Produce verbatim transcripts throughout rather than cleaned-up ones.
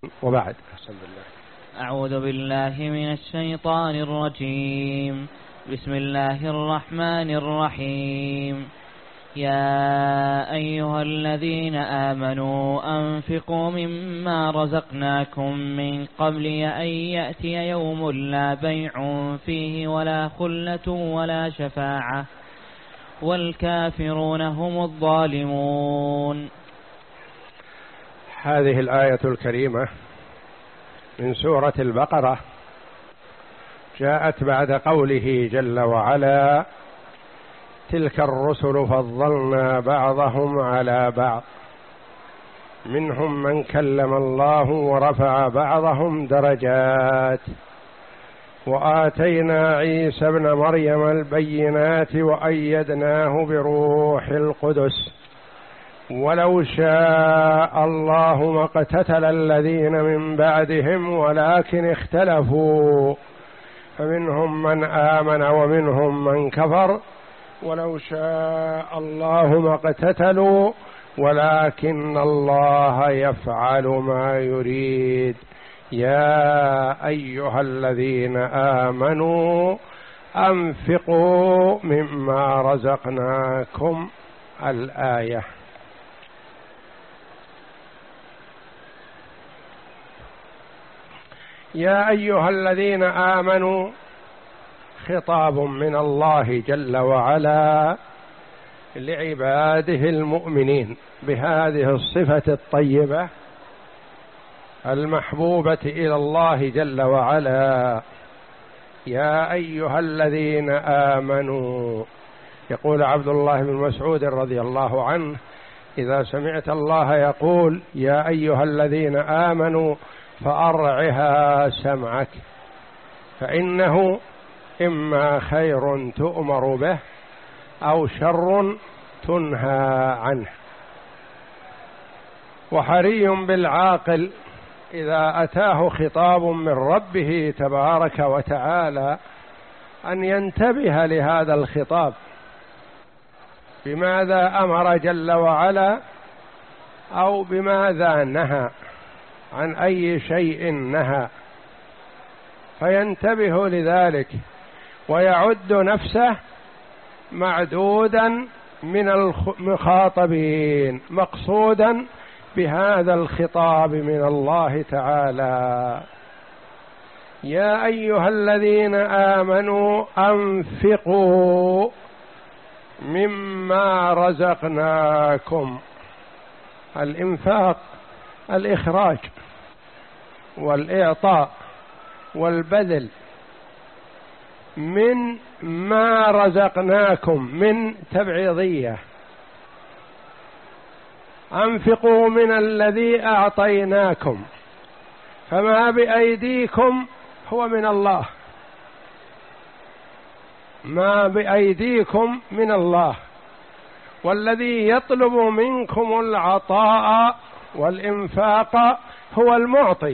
وبعد. أعوذ بالله من الشيطان الرجيم. بسم الله الرحمن الرحيم. يا أيها الذين آمنوا أنفقوا مما رزقناكم من قبل أن يأتي يوم لا بيع فيه ولا خلة ولا شفاعة والكافرون هم الظالمون. هذه الآية الكريمة من سورة البقرة جاءت بعد قوله جل وعلا: تلك الرسل فضلنا بعضهم على بعض منهم من كلم الله ورفع بعضهم درجات وآتينا عيسى ابن مريم البينات وأيدناه بروح القدس ولو شاء الله ما اقتتل الذين من بعدهم ولكن اختلفوا فمنهم من آمن ومنهم من كفر ولو شاء الله ما اقتتلوا ولكن الله يفعل ما يريد. يا أيها الذين آمنوا أنفقوا مما رزقناكم. الآية. يا أيها الذين آمنوا خطاب من الله جل وعلا لعباده المؤمنين بهذه الصفة الطيبة المحبوبة إلى الله جل وعلا. يا أيها الذين آمنوا. يقول عبد الله بن مسعود رضي الله عنه: إذا سمعت الله يقول يا أيها الذين آمنوا فأرعها سمعك، فإنه إما خير تؤمر به أو شر تنهى عنه. وحري بالعاقل إذا أتاه خطاب من ربه تبارك وتعالى أن ينتبه لهذا الخطاب، بماذا أمر جل وعلا أو بماذا نهى، عن أي شيء نهى، فينتبه لذلك ويعد نفسه معدودا من المخاطبين، مقصودا بهذا الخطاب من الله تعالى. يا أيها الذين آمنوا أنفقوا مما رزقناكم. الإنفاق الإخراج والإعطاء والبذل من ما رزقناكم، من تبعيضية. أنفقوا من الذي أعطيناكم، فما بأيديكم هو من الله، ما بأيديكم من الله، والذي يطلب منكم العطاء والإنفاق هو المعطي.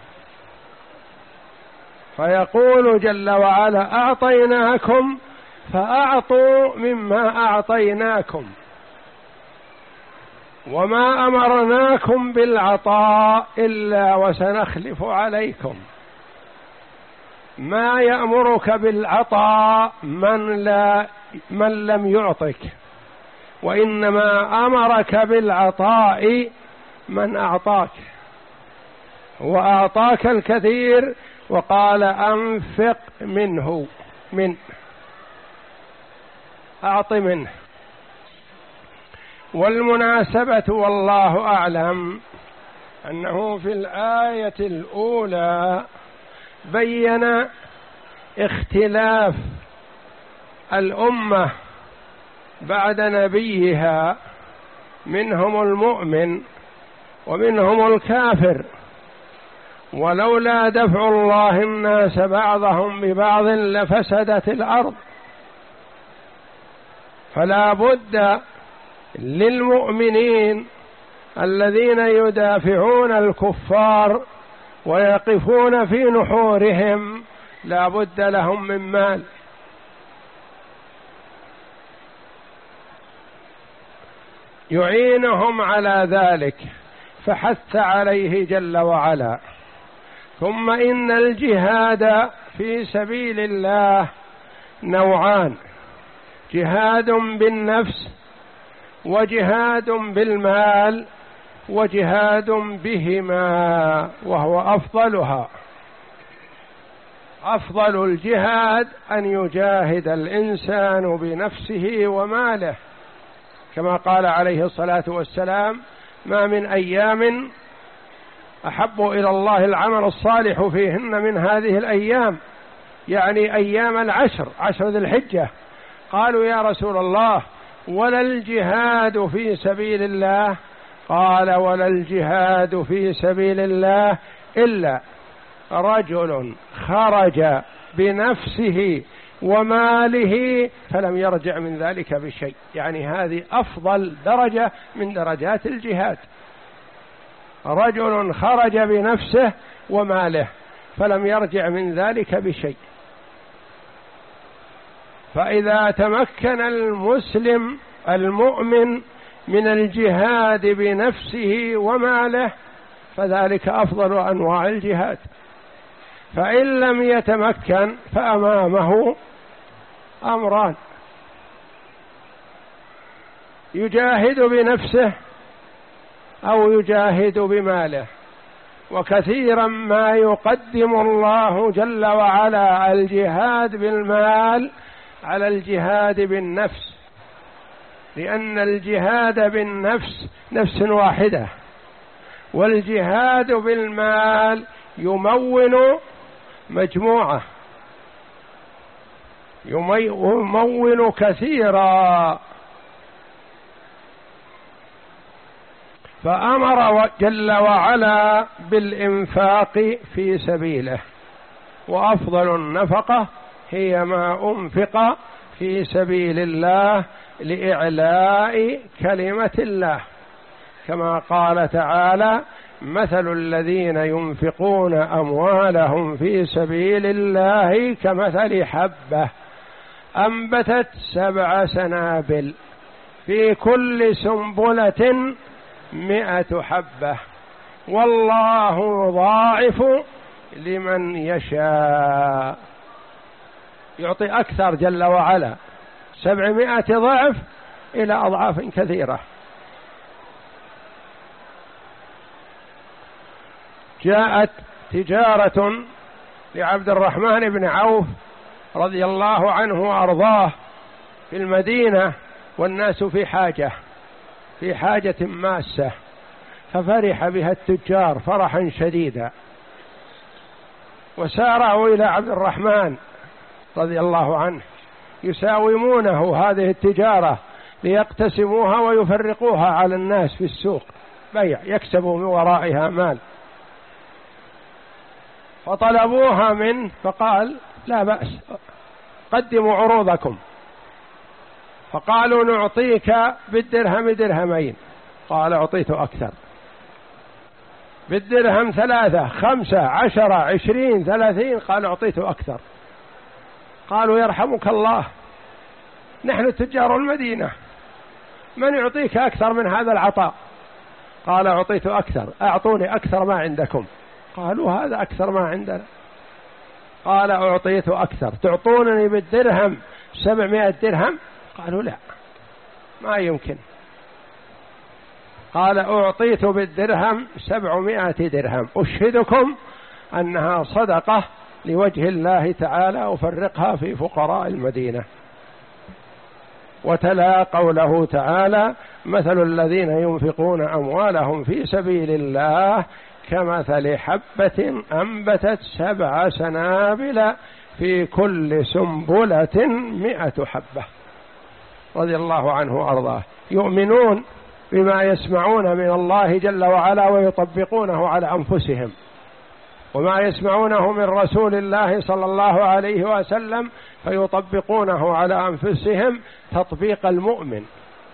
فيقول جل وعلا: أعطيناكم فأعطوا مما أعطيناكم، وما أمرناكم بالعطاء إلا وسنخلف عليكم. ما يأمرك بالعطاء من لا من لم يعطك، وإنما أمرك بالعطاء من أعطاك، وأعطاك الكثير وقال: أنفق منه، من أعط منه. والمناسبة والله أعلم أنه في الآية الأولى بين اختلاف الأمة بعد نبيها، منهم المؤمن ومنهم الكافر، ولولا دفع الله الناس بعضهم ببعض لفسدت الأرض. فلا بد للمؤمنين الذين يدافعون الكفار ويقفون في نحورهم لا بد لهم من مال، يعينهم على ذلك، فحث عليه جل وعلا. ثم إن الجهاد في سبيل الله نوعان: جهاد بالنفس، وجهاد بالمال، وجهاد بهما، وهو أفضلها. أفضل الجهاد أن يجاهد الإنسان بنفسه وماله، كما قال عليه الصلاة والسلام: ما من أيام أحب إلى الله العمل الصالح فيهن من هذه الأيام، يعني أيام العشر، عشر ذي الحجة. قالوا: يا رسول الله، ولا الجهاد في سبيل الله؟ قال: ولا الجهاد في سبيل الله إلا رجل خرج بنفسه وماله فلم يرجع من ذلك بشيء. يعني هذه أفضل درجة من درجات الجهاد، رجل خرج بنفسه وماله فلم يرجع من ذلك بشيء. فإذا تمكن المسلم المؤمن من الجهاد بنفسه وماله فذلك أفضل أنواع الجهاد. فإن لم يتمكن فأمامه أمران: يجاهد بنفسه أو يجاهد بماله. وكثيرا ما يقدم الله جل وعلا الجهاد بالمال على الجهاد بالنفس، لأن الجهاد بالنفس نفس واحدة، والجهاد بالمال يمول مجموعة، يمول كثيرا. فأمر جل وعلا بالإنفاق في سبيله، وأفضل النفقة هي ما أنفق في سبيل الله لإعلاء كلمة الله، كما قال تعالى: مثل الذين ينفقون أموالهم في سبيل الله كمثل حبة أنبتت سبع سنابل في كل سنبلة مئة حبة والله ضاعف لمن يشاء. يعطي أكثر جل وعلا، سبعمائة ضعف إلى أضعاف كثيرة. جاءت تجارة لعبد الرحمن بن عوف رضي الله عنه وأرضاه في المدينة، والناس في حاجة في حاجة ماسة، ففرح بها التجار فرحا شديدا، وسارعوا إلى عبد الرحمن رضي الله عنه يساومونه هذه التجارة ليقتسموها ويفرقوها على الناس في السوق، بيع يكسبوا من ورائها مال. فطلبوها منه فقال: لا بأس، قدموا عروضكم. فقالوا: نعطيك بالدرهم درهمين. قال: أعطيت أكثر. بالدرهم ثلاثة، خمسة، عشرة، عشرين، ثلاثين. قال: أعطيت أكثر. قالوا: يرحمك الله، نحن تجار المدينة، من يعطيك أكثر من هذا العطاء؟ قال: أعطيت أكثر، أعطوني أكثر ما عندكم. قالوا: هذا أكثر ما عندنا. قال: أعطيت أكثر، تعطونني بالدرهم سبعمائة درهم؟ قالوا: لا، ما يمكن. قال: أعطيت بالدرهم سبعمائة درهم، أشهدكم أنها صدقة لوجه الله تعالى، أفرقها في فقراء المدينة. وتلا قوله تعالى: مثل الذين ينفقون أموالهم في سبيل الله كمثل حبة أنبتت سبع سنابل في كل سنبلة مئة حبة. رضي الله عنه وأرضاه. يؤمنون بما يسمعون من الله جل وعلا ويطبقونه على أنفسهم، وما يسمعونه من رسول الله صلى الله عليه وسلم فيطبقونه على أنفسهم تطبيق المؤمن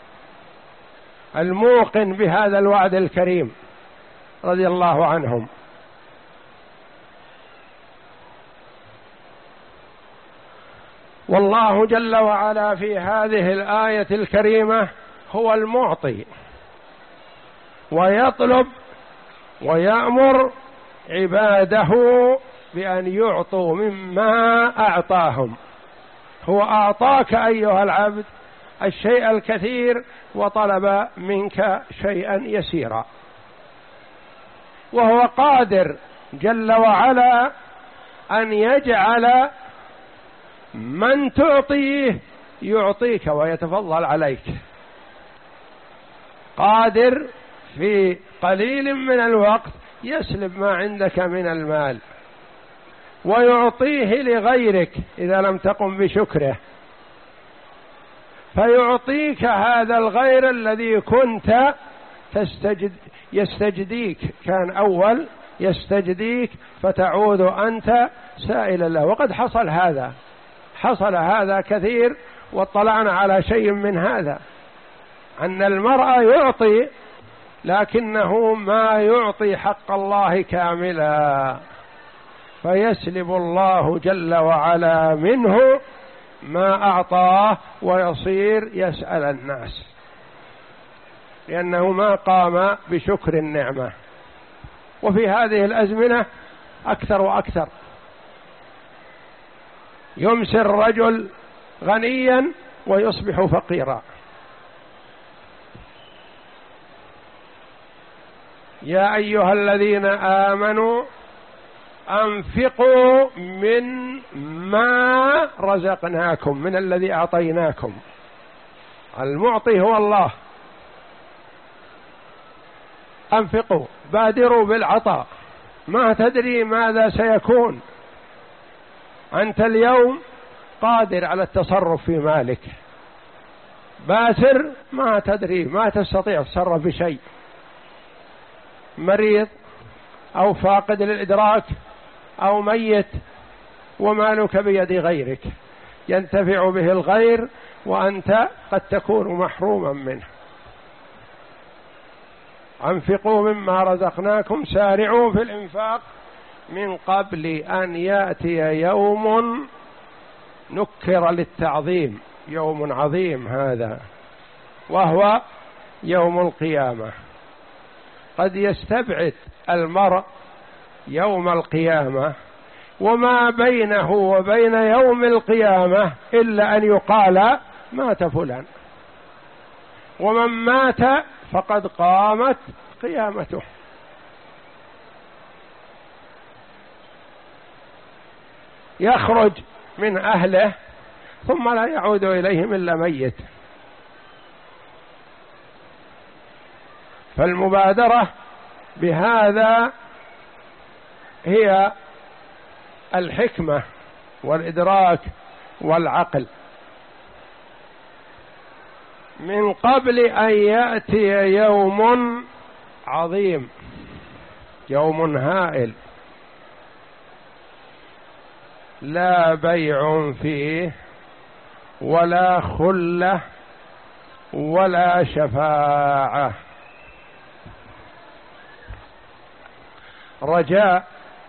الموقن بهذا الوعد الكريم رضي الله عنهم. والله جل وعلا في هذه الآية الكريمة هو المعطي، ويطلب ويأمر عباده بأن يعطوا مما أعطاهم. هو أعطاك أيها العبد الشيء الكثير وطلب منك شيئا يسيرا، وهو قادر جل وعلا أن يجعل من تعطيه يعطيك ويتفضل عليك، قادر في قليل من الوقت يسلب ما عندك من المال ويعطيه لغيرك إذا لم تقم بشكره، فيعطيك هذا الغير الذي كنت تستجد يستجديك، كان أول يستجديك فتعود أنت سائلا له. وقد حصل هذا، حصل هذا كثير، واطلعنا على شيء من هذا، أن المرء يعطي لكنه ما يعطي حق الله كاملا، فيسلب الله جل وعلا منه ما أعطاه ويصير يسأل الناس، لأنه ما قام بشكر النعمة. وفي هذه الأزمنة أكثر وأكثر، يمسي الرجل غنيا ويصبح فقيرا. يا أيها الذين آمنوا أنفقوا من ما رزقناكم، من الذي أعطيناكم. المعطي هو الله. أنفقوا، بادروا بالعطاء، ما تدري ماذا سيكون. أنت اليوم قادر على التصرف في مالك، باسر ما تدري، ما تستطيع التصرف بشيء، مريض أو فاقد للإدراك أو ميت، ومالك بيد غيرك ينتفع به الغير وأنت قد تكون محروما منه. أنفقوا مما رزقناكم، سارعوا في الإنفاق من قبل أن يأتي يوم نكر للتعظيم، يوم عظيم هذا، وهو يوم القيامة. قد يستبعد المرء يوم القيامة وما بينه وبين يوم القيامة إلا أن يقال مات فلان، ومن مات فقد قامت قيامته. يخرج من أهله ثم لا يعود إليهم إلا ميت. فالمبادرة بهذا هي الحكمة والإدراك والعقل، من قبل أن يأتي يوم عظيم، يوم هائل لا بيع فيه ولا خلة ولا شفاعة. رجاء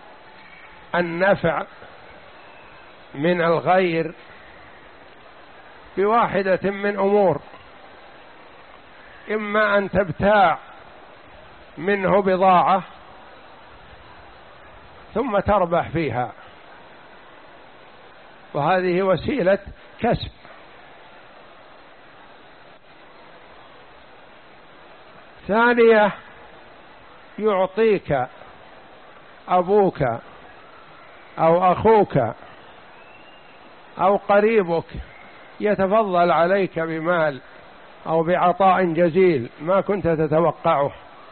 النفع من الغير بواحدة من أمور: إما أن تبتاع منه بضاعة ثم تربح فيها، وهذه وسيلة كسب. ثانية، يعطيك أبوك أو أخوك أو قريبك، يتفضل عليك بمال أو بعطاء جزيل ما كنت تتوقعه.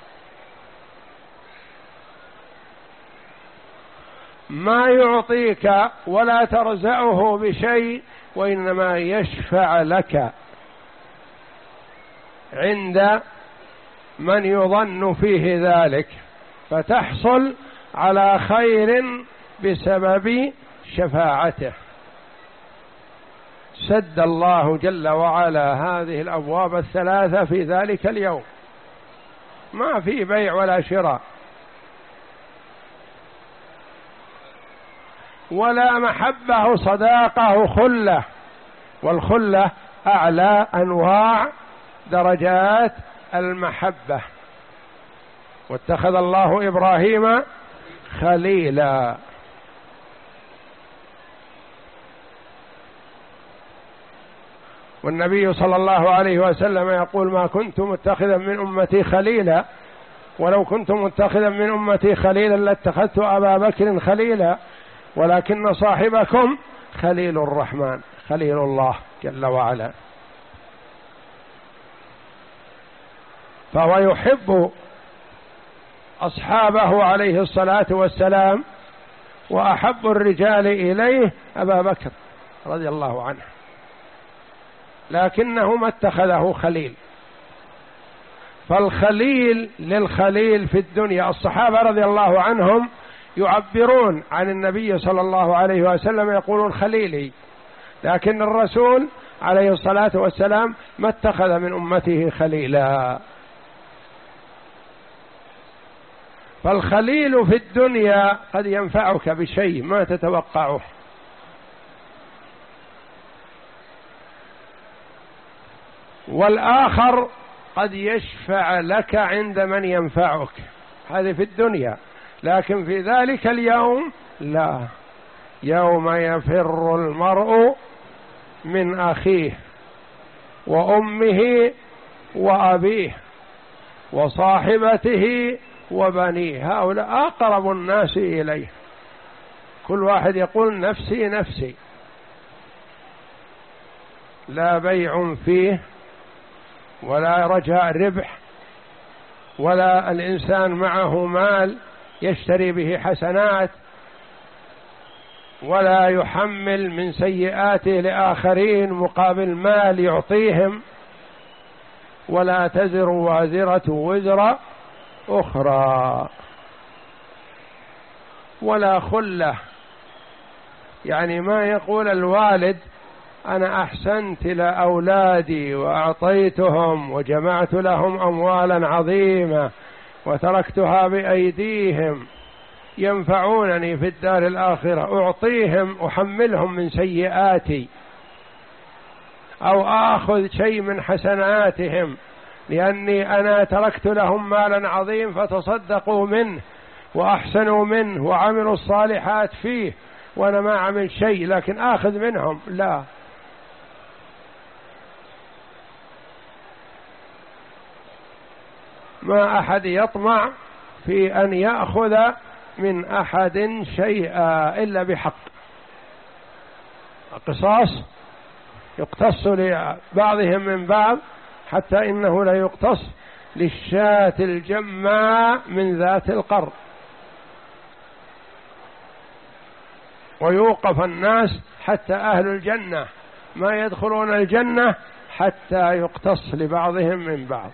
ما يعطيك ولا ترزعه بشيء، وإنما يشفع لك عند من يظن فيه ذلك، فتحصل على خير بسبب شفاعته. سد الله جل وعلا هذه الأبواب الثلاثة في ذلك اليوم، ما في بيع ولا شراء ولا محبة صداقة خلة، والخلة أعلى أنواع درجات المحبة، واتخذ الله إبراهيم خليلا. والنبي صلى الله عليه وسلم يقول: ما كنت متخذا من أمتي خليلا، ولو كنت متخذا من أمتي خليلا لاتخذت أبا بكر خليلا، ولكن صاحبكم خليل الرحمن، خليل الله جل وعلا. فهو يحب أصحابه عليه الصلاة والسلام، وأحب الرجال إليه أبا بكر رضي الله عنه، لكنه ما اتخذه خليل. فالخليل للخليل في الدنيا، الصحابة رضي الله عنهم يعبرون عن النبي صلى الله عليه وسلم يقولون خليلي، لكن الرسول عليه الصلاة والسلام ما اتخذ من أمته خليلا. فالخليل في الدنيا قد ينفعك بشيء ما تتوقعه، والآخر قد يشفع لك عند من ينفعك، هذه في الدنيا. لكن في ذلك اليوم لا، يوم يفر المرء من أخيه وأمه وأبيه وصاحبته وبنيه، هؤلاء أقرب الناس إليه، كل واحد يقول نفسي نفسي، لا بيع فيه ولا رجاء ربح، ولا الإنسان معه مال يشتري به حسنات، ولا يحمل من سيئاته لآخرين مقابل مال يعطيهم، ولا تزر وازرة وزر أخرى، ولا خلة. يعني ما يقول الوالد أنا أحسنت لأولادي وأعطيتهم وجمعت لهم أموالا عظيمة وتركتها بأيديهم ينفعونني في الدار الآخرة، أعطيهم أحملهم من سيئاتي أو آخذ شيء من حسناتهم لأني أنا تركت لهم مالا عظيم فتصدقوا منه وأحسنوا منه وعملوا الصالحات فيه وأنا ما عمل شيء لكن آخذ منهم. لا، ما أحد يطمع في أن يأخذ من أحد شيئا إلا بحق. القصاص يقتص لبعضهم من بعض، حتى إنه لا يقتص للشاة الجماء من ذات القر، ويوقف الناس حتى أهل الجنة ما يدخلون الجنة حتى يقتص لبعضهم من بعض.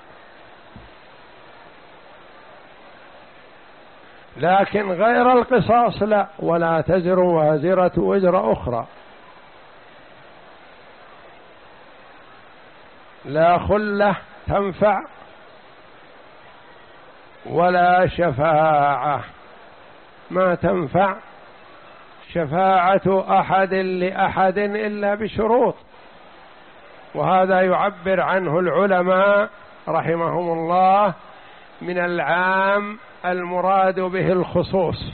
لكن غير القصاص لا، ولا تزر وازرة وزر أخرى، لا خلة تنفع ولا شفاعة ما تنفع شفاعة أحد لأحد إلا بشروط، وهذا يعبر عنه العلماء رحمهم الله من العام المراد به الخصوص.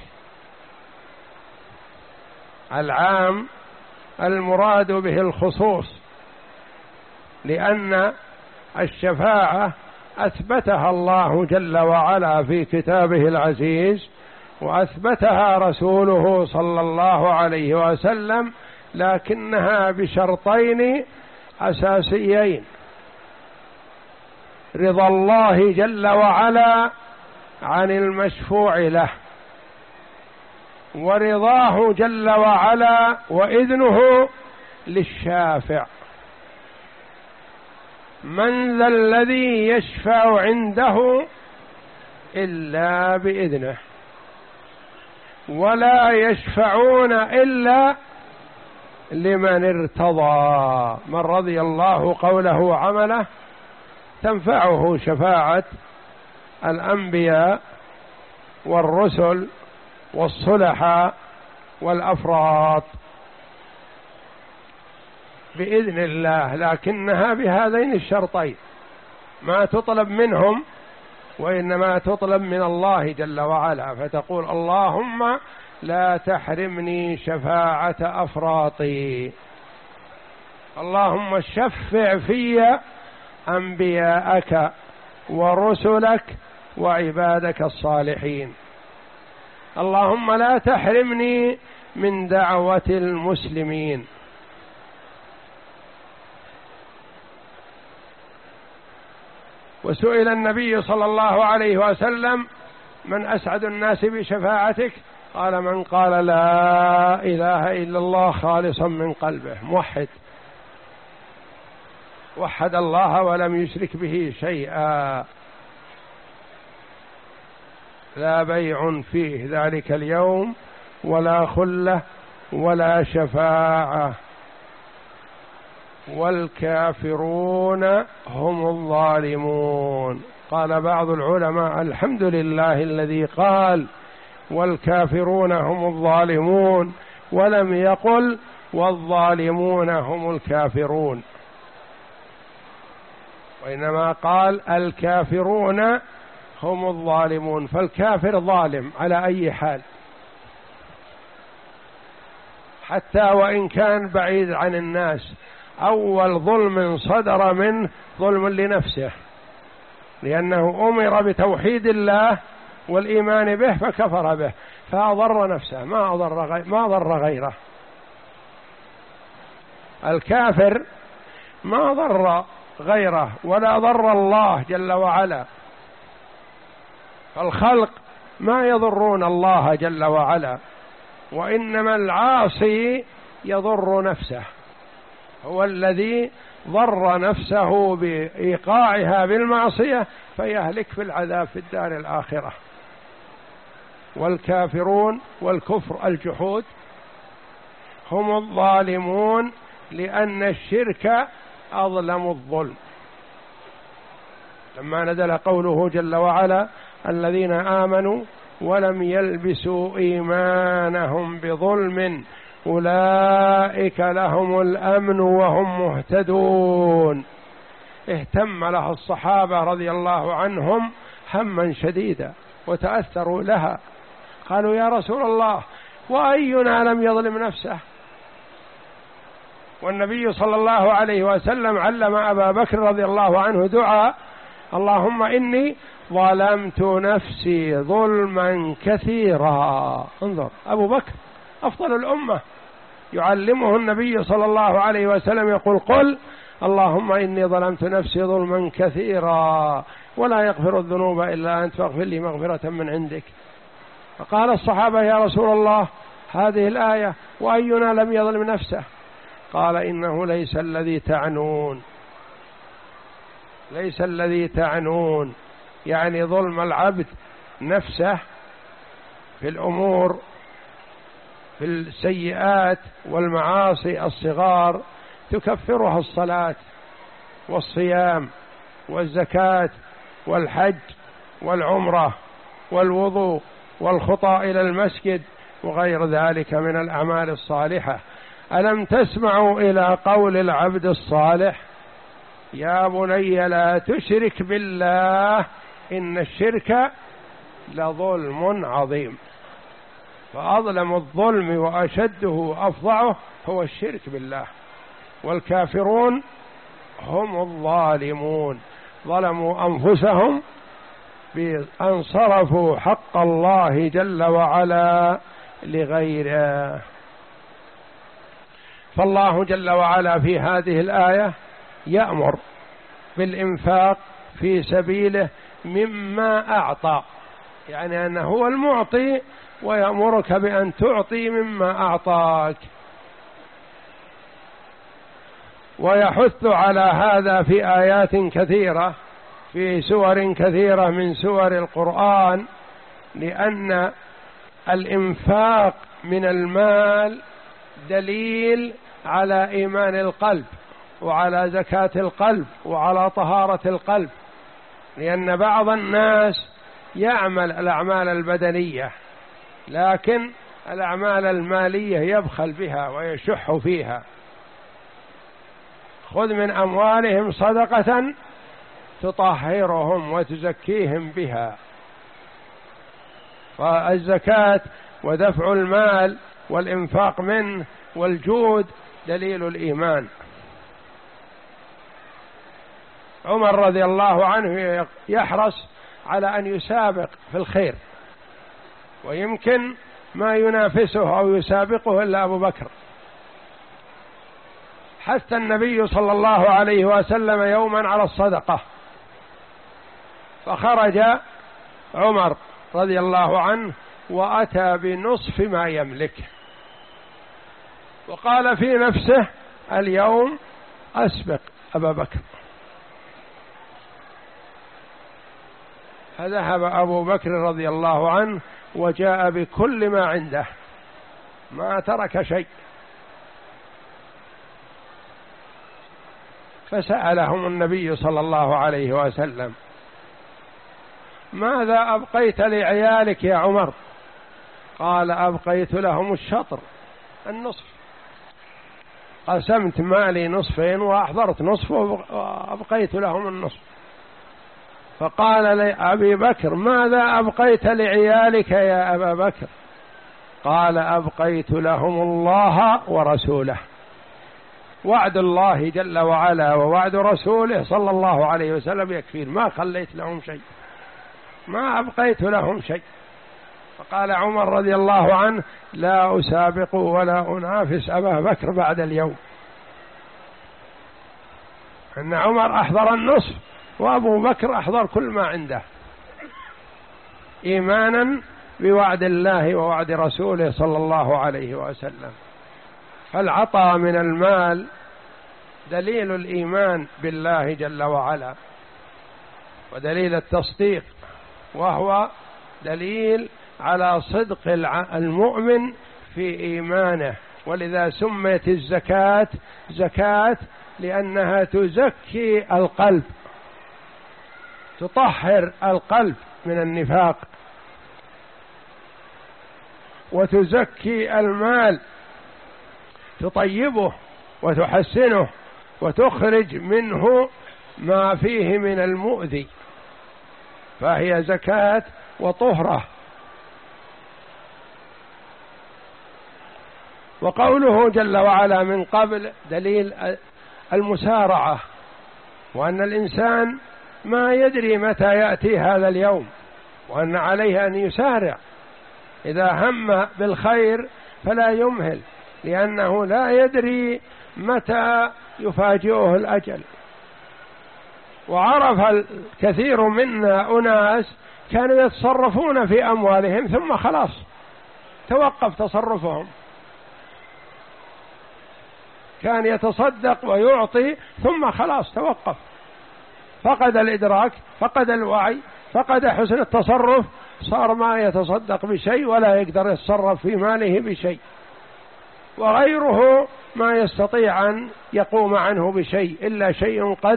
العام المراد به الخصوص، لأن الشفاعة أثبتها الله جل وعلا في كتابه العزيز، وأثبتها رسوله صلى الله عليه وسلم، لكنها بشرطين أساسيين: رضا الله جل وعلا عن المشفوع له، ورضاه جل وعلا وإذنه للشافع. من ذا الذي يشفع عنده إلا بإذنه، ولا يشفعون إلا لمن ارتضى. من رضي الله قوله وعمله تنفعه شفاعة الأنبياء والرسل والصلحاء والأفراط بإذن الله، لكنها بهذين الشرطين: ما تطلب منهم وإنما تطلب من الله جل وعلا، فتقول اللهم لا تحرمني شفاعة أفراطي، اللهم شفع في أنبياءك ورسلك وعبادك الصالحين، اللهم لا تحرمني من دعوة المسلمين. وسئل النبي صلى الله عليه وسلم من أسعد الناس بشفاعتك؟ قال من قال لا إله إلا الله خالصا من قلبه، موحد، وحد الله ولم يشرك به شيئا، لا بيع فيه ذلك اليوم ولا خلة ولا شفاعة، والكافرون هم الظالمون. قال بعض العلماء الحمد لله الذي قال والكافرون هم الظالمون ولم يقل والظالمون هم الكافرون، وإنما قال الكافرون هم الظالمون، فالكافر ظالم على أي حال، حتى وإن كان بعيد عن الناس. أول ظلم صدر منه ظلم لنفسه، لأنه أمر بتوحيد الله والإيمان به فكفر به، فأضر نفسه ما أضر غير ما ضر غيره. الكافر ما ضر غيره ولا ضر الله جل وعلا، فالخلق ما يضرون الله جل وعلا، وإنما العاصي يضر نفسه، هو الذي ضر نفسه بإيقاعها بالمعصية فيهلك في العذاب في الدار الآخرة. والكافرون والكفر الجحود هم الظالمون، لأن الشرك أظلم الظلم. لما نزل قوله جل وعلا الذين آمنوا ولم يلبسوا إيمانهم بظلم أولئك لهم الأمن وهم مهتدون، اهتم لها الصحابة رضي الله عنهم هما شديدا وتأثروا لها، قالوا يا رسول الله وأينا لم يظلم نفسه؟ والنبي صلى الله عليه وسلم علم أبا بكر رضي الله عنه دعاء اللهم إني ظلمت نفسي ظلما كثيرا. انظر أبو بكر أفضل الأمة يعلمه النبي صلى الله عليه وسلم يقول قل اللهم إني ظلمت نفسي ظلما كثيرا ولا يغفر الذنوب إلا أنت فاغفر لي مغفرة من عندك. فقال الصحابة يا رسول الله هذه الآية وأينا لم يظلم نفسه؟ قال إنه ليس الذي تعنون، ليس الذي تعنون يعني ظلم العبد نفسه في الأمور في السيئات والمعاصي الصغار تكفرها الصلاة والصيام والزكاة والحج والعمرة والوضوء والخطى إلى المسجد وغير ذلك من الأعمال الصالحة. ألم تسمعوا إلى قول العبد الصالح يا بني لا تشرك بالله إن الشرك لظلم عظيم. فأظلم الظلم وأشده أفظعه هو الشرك بالله، والكافرون هم الظالمون، ظلموا أنفسهم بأن صرفوا حق الله جل وعلا لغيره. فالله جل وعلا في هذه الآية يأمر بالإنفاق في سبيله مما أعطى، يعني أنه هو المعطي ويأمرك بأن تعطي مما أعطاك، ويحث على هذا في آيات كثيرة في سور كثيرة من سور القرآن، لأن الإنفاق من المال دليل على إيمان القلب وعلى زكاة القلب وعلى طهارة القلب، لأن بعض الناس يعمل الأعمال البدنية لكن الأعمال المالية يبخل بها ويشح فيها. خذ من أموالهم صدقة تطهرهم وتزكيهم بها. فالزكاة ودفع المال والإنفاق منه والجود دليل الإيمان. عمر رضي الله عنه يحرص على أن يسابق في الخير، ويمكن ما ينافسه أو يسابقه إلا أبو بكر. حث النبي صلى الله عليه وسلم يوما على الصدقة، فخرج عمر رضي الله عنه وأتى بنصف ما يملك، وقال في نفسه اليوم أسبق أبا بكر. فذهب أبو بكر رضي الله عنه وجاء بكل ما عنده، ما ترك شيء. فسألهم النبي صلى الله عليه وسلم: ماذا أبقيت لعيالك يا عمر؟ قال: أبقيت لهم الشطر، النصف، قسمت مالي نصفين وأحضرت نصف وأبقيت لهم النصف. فقال لأبي بكر: ماذا أبقيت لعيالك يا أبا بكر؟ قال: أبقيت لهم الله ورسوله، وعد الله جل وعلا ووعد رسوله صلى الله عليه وسلم يكفين، ما خليت لهم شيء، ما أبقيت لهم شيء. فقال عمر رضي الله عنه: لا أسابق ولا أنافس أبا بكر بعد اليوم. أن عمر أحضر النصف وأبو بكر أحضر كل ما عنده، إيمانا بوعد الله ووعد رسوله صلى الله عليه وسلم. فالعطاء من المال دليل الإيمان بالله جل وعلا، ودليل التصديق، وهو دليل على صدق المؤمن في إيمانه. ولذا سميت الزكاة زكاة لأنها تزكي القلب، تطهر القلب من النفاق، وتزكي المال، تطيبه وتحسنه وتخرج منه ما فيه من المؤذي، فهي زكاة وطهرة. وقوله جل وعلا من قبل دليل المسارعة، وأن الإنسان ما يدري متى يأتي هذا اليوم، وأن عليه أن يسارع إذا هم بالخير فلا يمهل، لأنه لا يدري متى يفاجئه الأجل. وعرف الكثير منا أناس كانوا يتصرفون في أموالهم ثم خلاص توقف تصرفهم، كان يتصدق ويعطي ثم خلاص توقف، فقد الإدراك، فقد الوعي، فقد حسن التصرف، صار ما يتصدق بشيء ولا يقدر يتصرف في ماله بشيء، وغيره ما يستطيع أن يقوم عنه بشيء إلا شيء قد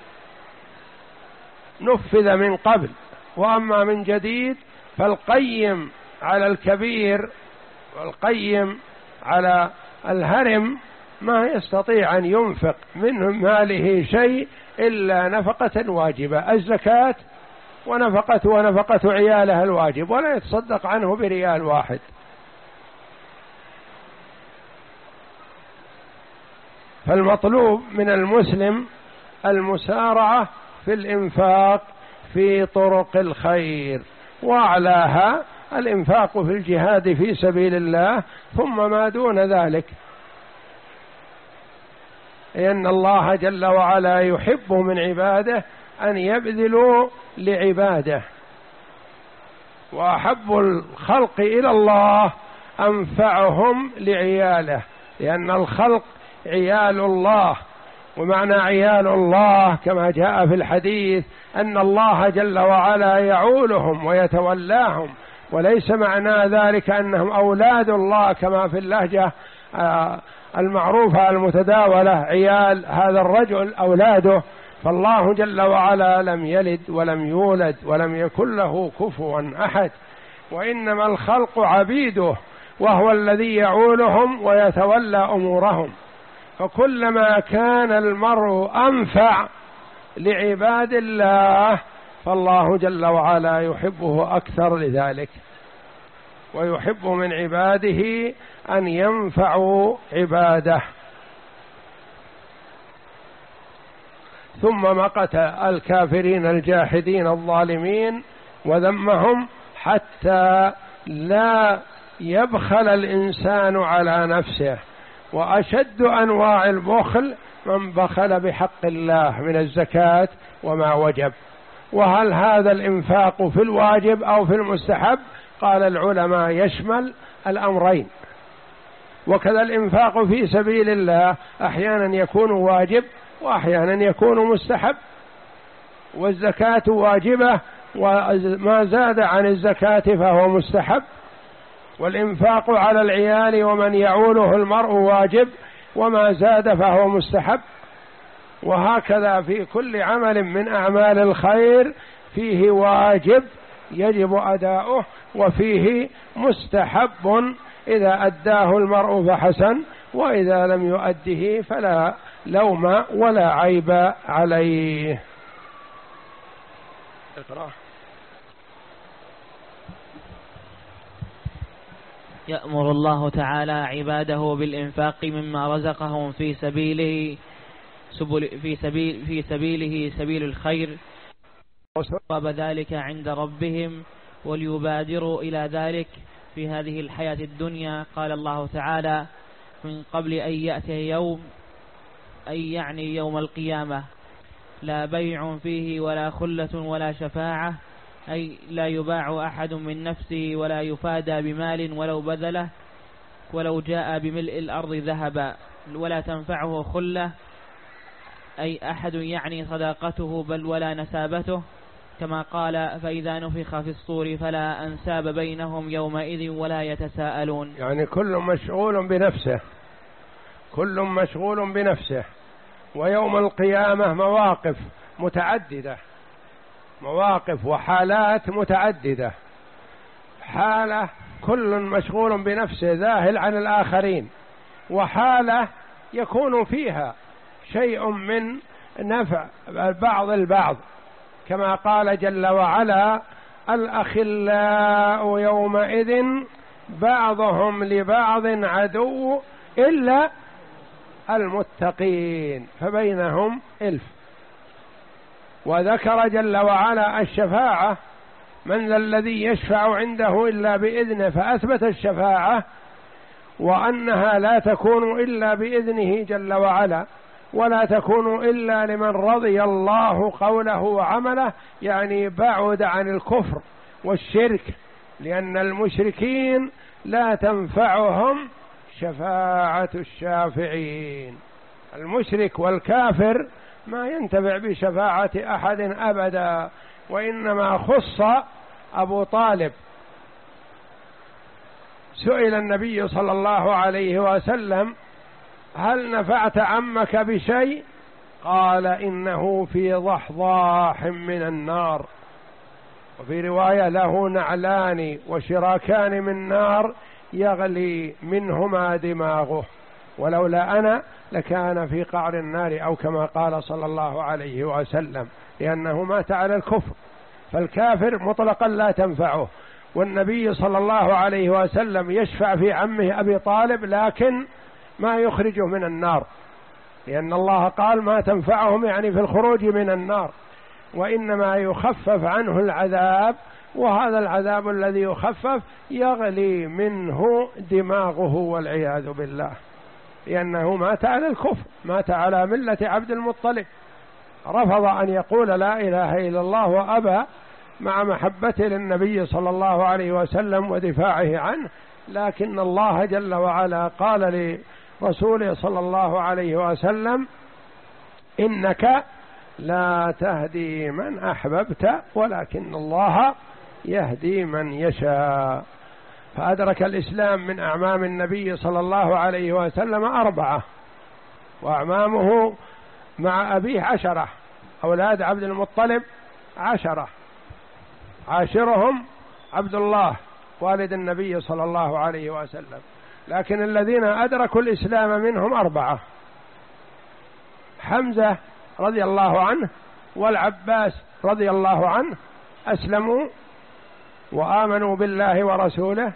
نفذ من قبل. وأما من جديد فالقيم على الكبير والقيم على الهرم ما يستطيع أن ينفق من ماله شيء إلا نفقة واجبة، الزكاة ونفقة ونفقة عياله الواجب، ولا يتصدق عنه بريال واحد. فالمطلوب من المسلم المسارعة في الإنفاق في طرق الخير، وأعلاها الإنفاق في الجهاد في سبيل الله، ثم ما دون ذلك، لأن الله جل وعلا يحب من عباده أن يبذلوا لعباده، وأحب الخلق إلى الله أنفعهم لعياله، لأن الخلق عيال الله. ومعنى عيال الله كما جاء في الحديث أن الله جل وعلا يعولهم ويتولاهم، وليس معنى ذلك أنهم أولاد الله كما في اللهجة المعروفة المتداولة، عيال هذا الرجل أولاده. فالله جل وعلا لم يلد ولم يولد ولم يكن له كفوا أحد، وإنما الخلق عبيده، وهو الذي يعولهم ويتولى أمورهم. فكلما كان المرء أنفع لعباد الله فالله جل وعلا يحبه أكثر لذلك، ويحب من عباده أن ينفعوا عباده. ثم مقت الكافرين الجاحدين الظالمين وذمهم حتى لا يبخل الإنسان على نفسه، وأشد أنواع البخل من بخل بحق الله من الزكاة وما وجب. وهل هذا الإنفاق في الواجب أو في المستحب؟ قال العلماء يشمل الأمرين. وكذا الإنفاق في سبيل الله أحيانا يكون واجب وأحيانا يكون مستحب، والزكاة واجبة وما زاد عن الزكاة فهو مستحب، والإنفاق على العيال ومن يعوله المرء واجب وما زاد فهو مستحب. وهكذا في كل عمل من أعمال الخير فيه واجب يجب أداؤه، وفيه مستحب إذا أداه المرء فحسن، وإذا لم يؤده فلا لوم ولا عيب عليه. اقرأ. يأمر الله تعالى عباده بالإنفاق مما رزقهم في سبيله سبل في سبيل في سبيله سبيل الخير، وصواب ذلك عند ربهم وليبادروا إلى ذلك في هذه الحياة الدنيا. قال الله تعالى: من قبل أن يأتي يوم، أي يعني يوم القيامة، لا بيع فيه ولا خلة ولا شفاعة، أي لا يباع أحد من نفسه ولا يفادى بمال ولو بذله ولو جاء بملء الأرض ذهبا، ولا تنفعه خلة، أي أحد يعني صداقته بل ولا نسابته، كما قال: فإذا نفخ في الصور فلا أنساب بينهم يومئذ ولا يتساءلون. يعني كل مشغول بنفسه، كل مشغول بنفسه. ويوم القيامة مواقف متعددة، مواقف وحالات متعددة. حالة كل مشغول بنفسه ذاهل عن الآخرين، وحالة يكون فيها شيء من نفع بعض البعض، كما قال جل وعلا: الأخلاء يومئذ بعضهم لبعض عدو إلا المتقين فبينهم ألف. وذكر جل وعلا الشفاعة: من ذا الذي يشفع عنده إلا بإذنه، فأثبت الشفاعة وأنها لا تكون إلا بإذنه جل وعلا، ولا تكون إلا لمن رضي الله قوله وعمله، يعني بعد عن الكفر والشرك، لأن المشركين لا تنفعهم شفاعة الشافعين. المشرك والكافر ما ينتفع بشفاعة أحد أبدا، وإنما خص أبو طالب. سئل النبي صلى الله عليه وسلم: هل نفعت عمك بشيء؟ قال: إنه في ضحضاح من النار. وفي رواية: له نعلان وشراكان من نار يغلي منهما دماغه، ولولا أنا لكان في قعر النار، أو كما قال صلى الله عليه وسلم، لأنه مات على الكفر. فالكافر مطلقا لا تنفعه. والنبي صلى الله عليه وسلم يشفع في عمه أبي طالب، لكن ما يخرجه من النار، لأن الله قال: ما تنفعهم، يعني في الخروج من النار، وإنما يخفف عنه العذاب، وهذا العذاب الذي يخفف يغلي منه دماغه والعياذ بالله، لأنه مات على الكفر، مات على ملة عبد المطلب، رفض أن يقول لا إله إلا الله وأبى مع محبته للنبي صلى الله عليه وسلم ودفاعه عنه. لكن الله جل وعلا قال لرسوله صلى الله عليه وسلم: إنك لا تهدي من أحببت ولكن الله يهدي من يشاء. فأدرك الإسلام من أعمام النبي صلى الله عليه وسلم أربعة، وأعمامه مع أبيه عشرة، أولاد عبد المطلب عشرة، عاشرهم عبد الله والد النبي صلى الله عليه وسلم، لكن الذين أدركوا الإسلام منهم أربعة: حمزة رضي الله عنه والعباس رضي الله عنه أسلموا وآمنوا بالله ورسوله،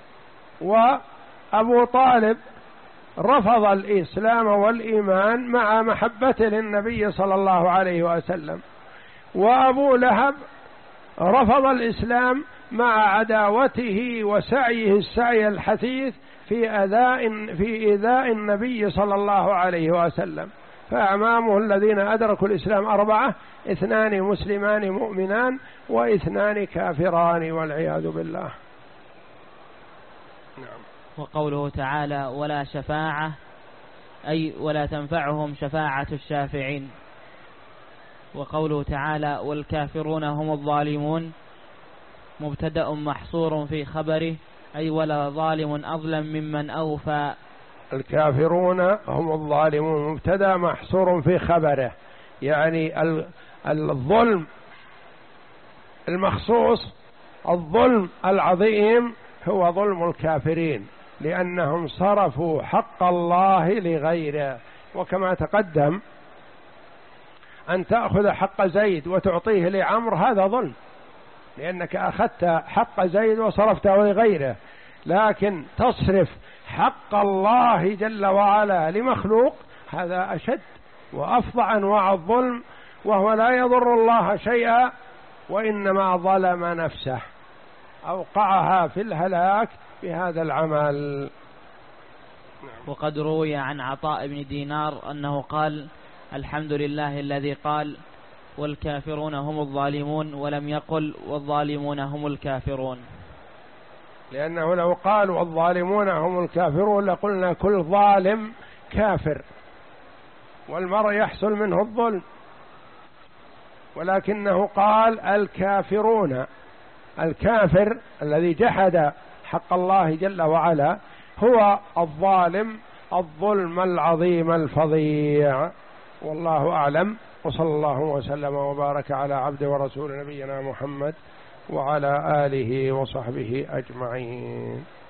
وأبو طالب رفض الإسلام والإيمان مع محبته للنبي صلى الله عليه وسلم، وأبو لهب رفض الإسلام مع عداوته وسعيه السعي الحثيث في أذاء في إيذاء النبي صلى الله عليه وسلم. فأمامه الذين أدركوا الإسلام أربعة: اثنان مسلمان مؤمنان، واثنان كافران والعياذ بالله. نعم. وقوله تعالى: ولا شفاعة، أي ولا تنفعهم شفاعة الشافعين. وقوله تعالى: والكافرون هم الظالمون، مبتدأ محصور في خبره، أي ولا ظالم أظلم ممن أوفى. الكافرون هم الظالمون مبتدأ محصور في خبره، يعني الظلم المخصوص، الظلم العظيم هو ظلم الكافرين، لأنهم صرفوا حق الله لغيره. وكما تقدم أن تأخذ حق زيد وتعطيه لعمر هذا ظلم، لأنك أخذت حق زيد وصرفته لغيره، لكن تصرف حق الله جل وعلا لمخلوق هذا أشد وأفظع أنواع الظلم، وهو لا يضر الله شيئا وإنما ظلم نفسه، أوقعها في الهلاك بهذا العمل. وقد روي عن عطاء بن دينار أنه قال: الحمد لله الذي قال والكافرون هم الظالمون، ولم يقل والظالمون هم الكافرون، لأنه لو قال والظالمون هم الكافرون لقلنا كل ظالم كافر، والمرء يحصل منه الظلم، ولكنه قال الكافرون. الكافر الذي جحد حق الله جل وعلا هو الظالم الظلم العظيم الفظيع. والله أعلم، وصلى الله وسلم وبارك على عبد ورسول نبينا محمد وعلى آله وصحبه أجمعين.